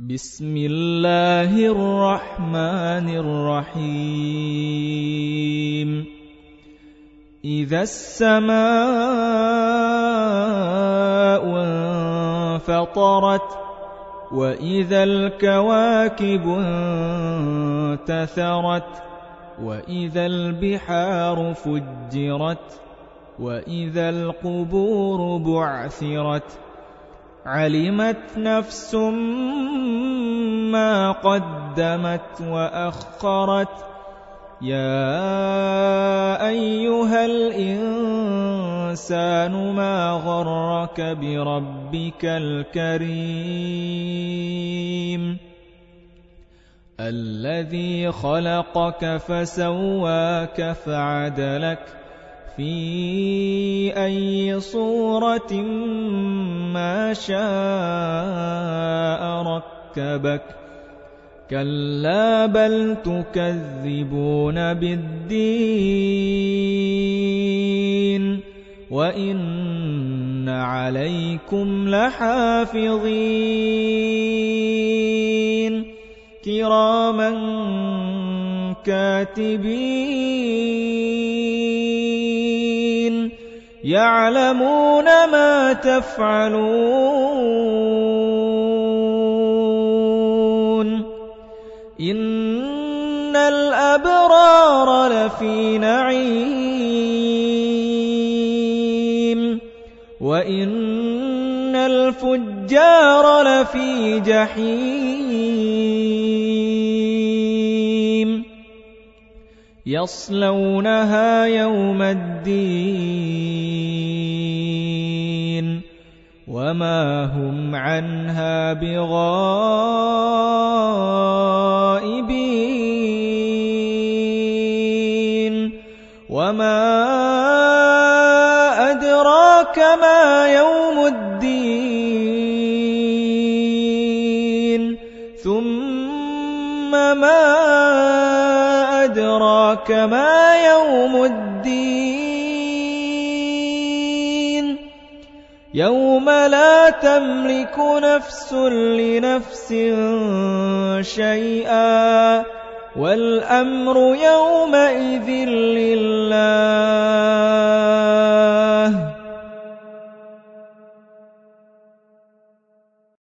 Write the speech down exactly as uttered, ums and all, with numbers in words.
بسم الله الرحمن الرحيم إذا السماء انفطرت وإذا الكواكب انتثرت وإذا البحار فجرت وإذا القبور بعثرت علمت نفس ما قدمت وأخرت يا أيها الإنسان ما غرك بربك الكريم الذي خلقك فسواك فعدلك في أي صورة ما شاء ركبك كلا بل تكذبون بالدين وإن عليكم لحافظين كراما كاتبين يعلمون ما تفعلون إن الأبرار لفي نعيم وإن الفجار لفي جحيم يصلونها يوم الدين وما هم عنها بغائبين وما أدراك ما يوم الدين ثم ما أدراك ما يوم الدين يوم لا تملك نفس لنفس شيئا والأمر يومئذ لله